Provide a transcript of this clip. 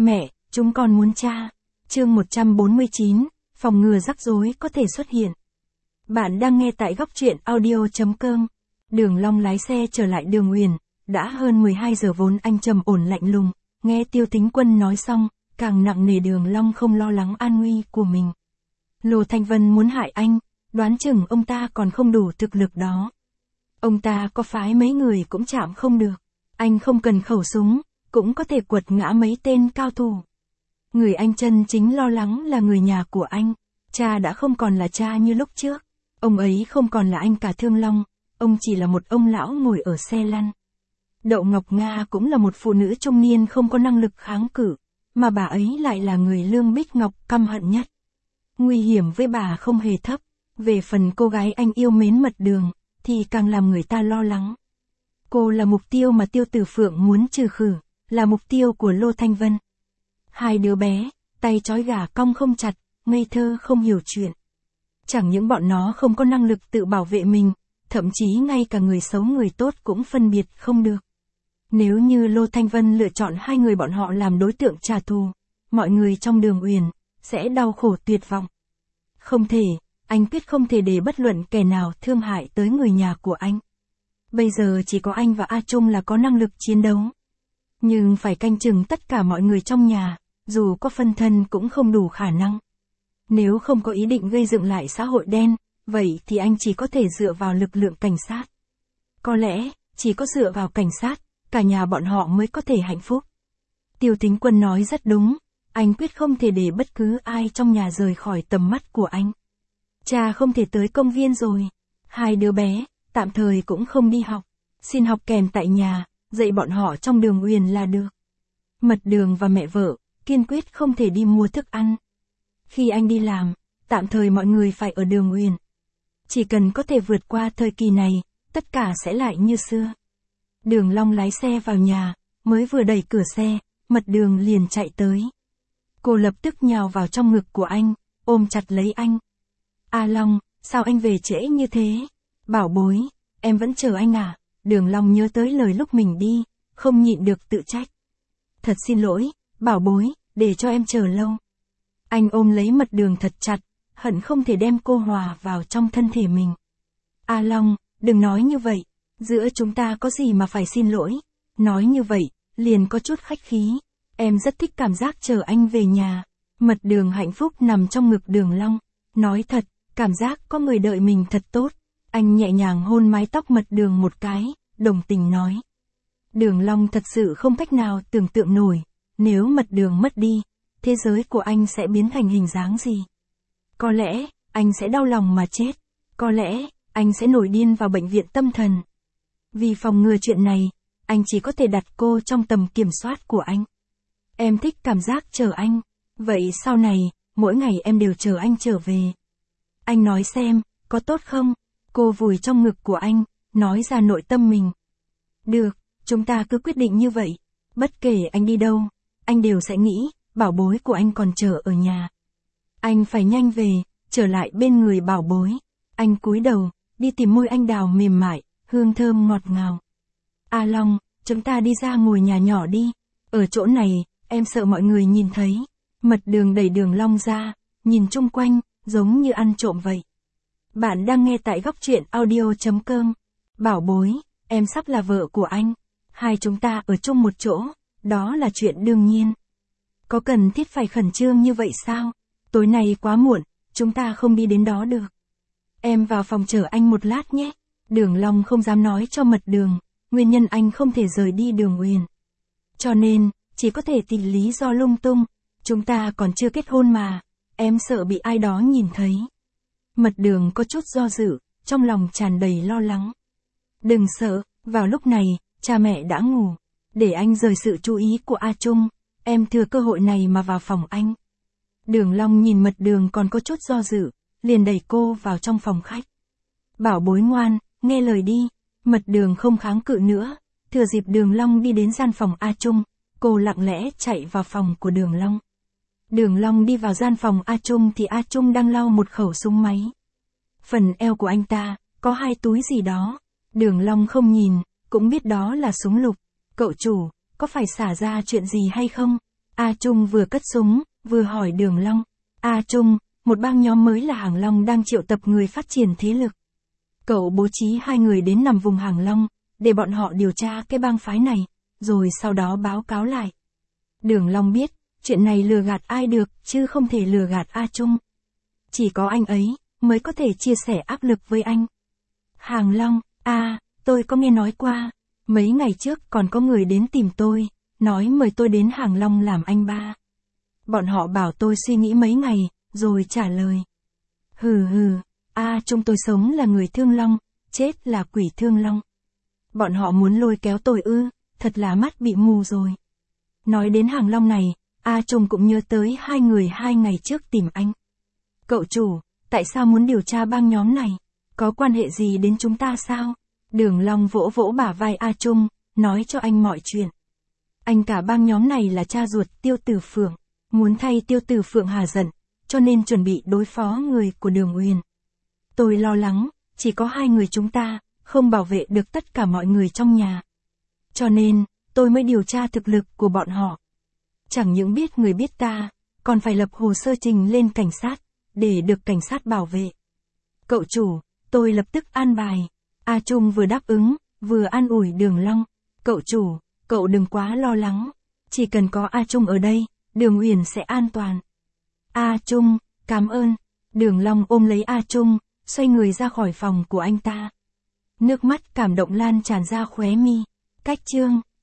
Mẹ, chúng con muốn cha. Chương 149, phòng ngừa rắc rối có thể xuất hiện. Bạn đang nghe tại góc truyện audio.com. Đường Long lái xe trở lại Đường Uyển, đã hơn 12 giờ vốn anh trầm ổn lạnh lùng, nghe Tiêu Tính Quân nói xong, càng nặng nề Đường Long không lo lắng an nguy của mình. Lô Thanh Vân muốn hại anh, đoán chừng ông ta còn không đủ thực lực đó. Ông ta có phái mấy người cũng chạm không được, anh không cần khẩu súng, cũng có thể quật ngã mấy tên cao thủ. Người anh chân chính lo lắng là người nhà của anh, cha đã không còn là cha như lúc trước, ông ấy không còn là anh cả Thương Long, ông chỉ là một ông lão ngồi ở xe lăn. Đậu Ngọc Nga cũng là một phụ nữ trung niên không có năng lực kháng cự, mà bà ấy lại là người Lương Bích Ngọc căm hận nhất. Nguy hiểm với bà không hề thấp, về phần cô gái anh yêu mến Mật Đường, thì càng làm người ta lo lắng. Cô là mục tiêu mà Tiêu Tử Phượng muốn trừ khử, là mục tiêu của Lô Thanh Vân. Hai đứa bé, tay trói gà cong không chặt, ngây thơ không hiểu chuyện. Chẳng những bọn nó không có năng lực tự bảo vệ mình, thậm chí ngay cả người xấu người tốt cũng phân biệt không được. Nếu như Lô Thanh Vân lựa chọn hai người bọn họ làm đối tượng trả thù, mọi người trong Đường Uyển sẽ đau khổ tuyệt vọng. Không thể, anh quyết không thể để bất luận kẻ nào thương hại tới người nhà của anh. Bây giờ chỉ có anh và A Trung là có năng lực chiến đấu. Nhưng phải canh chừng tất cả mọi người trong nhà, dù có phân thân cũng không đủ khả năng. Nếu không có ý định gây dựng lại xã hội đen, vậy thì anh chỉ có thể dựa vào lực lượng cảnh sát. Có lẽ, chỉ có dựa vào cảnh sát, cả nhà bọn họ mới có thể hạnh phúc. Tiêu Tính Quân nói rất đúng, anh quyết không thể để bất cứ ai trong nhà rời khỏi tầm mắt của anh. Cha không thể tới công viên rồi. Hai đứa bé, tạm thời cũng không đi học. Xin học kèm tại nhà, dạy bọn họ trong Đường Uyển là được. Mật Đường và mẹ vợ, kiên quyết không thể đi mua thức ăn. Khi anh đi làm, tạm thời mọi người phải ở Đường Uyển. Chỉ cần có thể vượt qua thời kỳ này, tất cả sẽ lại như xưa. Đường Long lái xe vào nhà, mới vừa đẩy cửa xe, Mật Đường liền chạy tới. Cô lập tức nhào vào trong ngực của anh, ôm chặt lấy anh. A Long, sao anh về trễ như thế? Bảo bối, em vẫn chờ anh à? Đường Long nhớ tới lời lúc mình đi, không nhịn được tự trách. Thật xin lỗi, bảo bối, để cho em chờ lâu. Anh ôm lấy Mật Đường thật chặt, hận không thể đem cô hòa vào trong thân thể mình. A Long, đừng nói như vậy, giữa chúng ta có gì mà phải xin lỗi. Nói như vậy, liền có chút khách khí. Em rất thích cảm giác chờ anh về nhà. Mật Đường hạnh phúc nằm trong ngực Đường Long. Nói thật, cảm giác có người đợi mình thật tốt. Anh nhẹ nhàng hôn mái tóc Mật Đường một cái, đồng tình nói. Đường Long thật sự không cách nào tưởng tượng nổi, nếu Mật Đường mất đi, thế giới của anh sẽ biến thành hình dáng gì? Có lẽ, anh sẽ đau lòng mà chết. Có lẽ, anh sẽ nổi điên vào bệnh viện tâm thần. Vì phòng ngừa chuyện này, anh chỉ có thể đặt cô trong tầm kiểm soát của anh. Em thích cảm giác chờ anh. Vậy sau này, mỗi ngày em đều chờ anh trở về. Anh nói xem, có tốt không? Cô vùi trong ngực của anh, nói ra nội tâm mình. Được, chúng ta cứ quyết định như vậy. Bất kể anh đi đâu, anh đều sẽ nghĩ, bảo bối của anh còn chờ ở nhà. Anh phải nhanh về, trở lại bên người bảo bối. Anh cúi đầu, đi tìm môi anh đào mềm mại, hương thơm ngọt ngào. A Long, chúng ta đi ra ngồi nhà nhỏ đi. Ở chỗ này, em sợ mọi người nhìn thấy. Mật Đường đẩy Đường Long ra, nhìn chung quanh, giống như ăn trộm vậy. Bạn đang nghe tại góc truyện audio.com. Bảo bối, em sắp là vợ của anh. Hai chúng ta ở chung một chỗ, đó là chuyện đương nhiên. Có cần thiết phải khẩn trương như vậy sao? Tối nay quá muộn, chúng ta không đi đến đó được. Em vào phòng chờ anh một lát nhé. Đường Long không dám nói cho Mật Đường, nguyên nhân anh không thể rời đi Đường Uyển. Cho nên, chỉ có thể tìm lý do lung tung. Chúng ta còn chưa kết hôn mà, em sợ bị ai đó nhìn thấy. Mật Đường có chút do dự, trong lòng tràn đầy lo lắng. Đừng sợ, vào lúc này, cha mẹ đã ngủ. Để anh rời sự chú ý của A Trung, em thừa cơ hội này mà vào phòng anh. Đường Long nhìn Mật Đường còn có chút do dự, liền đẩy cô vào trong phòng khách. Bảo bối ngoan, nghe lời đi. Mật Đường không kháng cự nữa, thừa dịp Đường Long đi đến gian phòng A Trung, cô lặng lẽ chạy vào phòng của Đường Long. Đường Long đi vào gian phòng A Trung thì A Trung đang lau một khẩu súng máy. Phần eo của anh ta, có hai túi gì đó. Đường Long không nhìn, cũng biết đó là súng lục. Cậu chủ, có phải xả ra chuyện gì hay không? A Trung vừa cất súng, vừa hỏi Đường Long. A Trung, một bang nhóm mới là Hàng Long đang triệu tập người phát triển thế lực. Cậu bố trí 2 người đến nằm vùng Hàng Long, để bọn họ điều tra cái bang phái này, rồi sau đó báo cáo lại. Đường Long biết, chuyện này lừa gạt ai được, chứ không thể lừa gạt A Trung. Chỉ có anh ấy, mới có thể chia sẻ áp lực với anh. Hàng Long, tôi có nghe nói qua. Mấy ngày trước còn có người đến tìm tôi, nói mời tôi đến Hàng Long làm anh ba. Bọn họ bảo tôi suy nghĩ mấy ngày, rồi trả lời. Hừ, A Trung, tôi sống là người thương long, chết là quỷ thương long. Bọn họ muốn lôi kéo tôi ư, thật là mắt bị mù rồi. Nói đến Hàng Long này, A Trung cũng nhớ tới 2 người 2 ngày trước tìm anh. Cậu chủ, tại sao muốn điều tra bang nhóm này? Có quan hệ gì đến chúng ta sao? Đường Long vỗ vỗ bả vai A Trung, nói cho anh mọi chuyện. Anh cả bang nhóm này là cha ruột Tiêu Tử Phượng, muốn thay Tiêu Tử Phượng hà giận, cho nên chuẩn bị đối phó người của Đường Uyển. Tôi lo lắng, chỉ có 2 người chúng ta, không bảo vệ được tất cả mọi người trong nhà. Cho nên, tôi mới điều tra thực lực của bọn họ. Chẳng những biết người biết ta, còn phải lập hồ sơ trình lên cảnh sát, để được cảnh sát bảo vệ. Cậu chủ, tôi lập tức an bài. A Trung vừa đáp ứng, vừa an ủi Đường Long. Cậu chủ, cậu đừng quá lo lắng. Chỉ cần có A Trung ở đây, Đường Uyển sẽ an toàn. A Trung, cảm ơn. Đường Long ôm lấy A Trung, xoay người ra khỏi phòng của anh ta. Nước mắt cảm động lan tràn ra khóe mi. Cách chương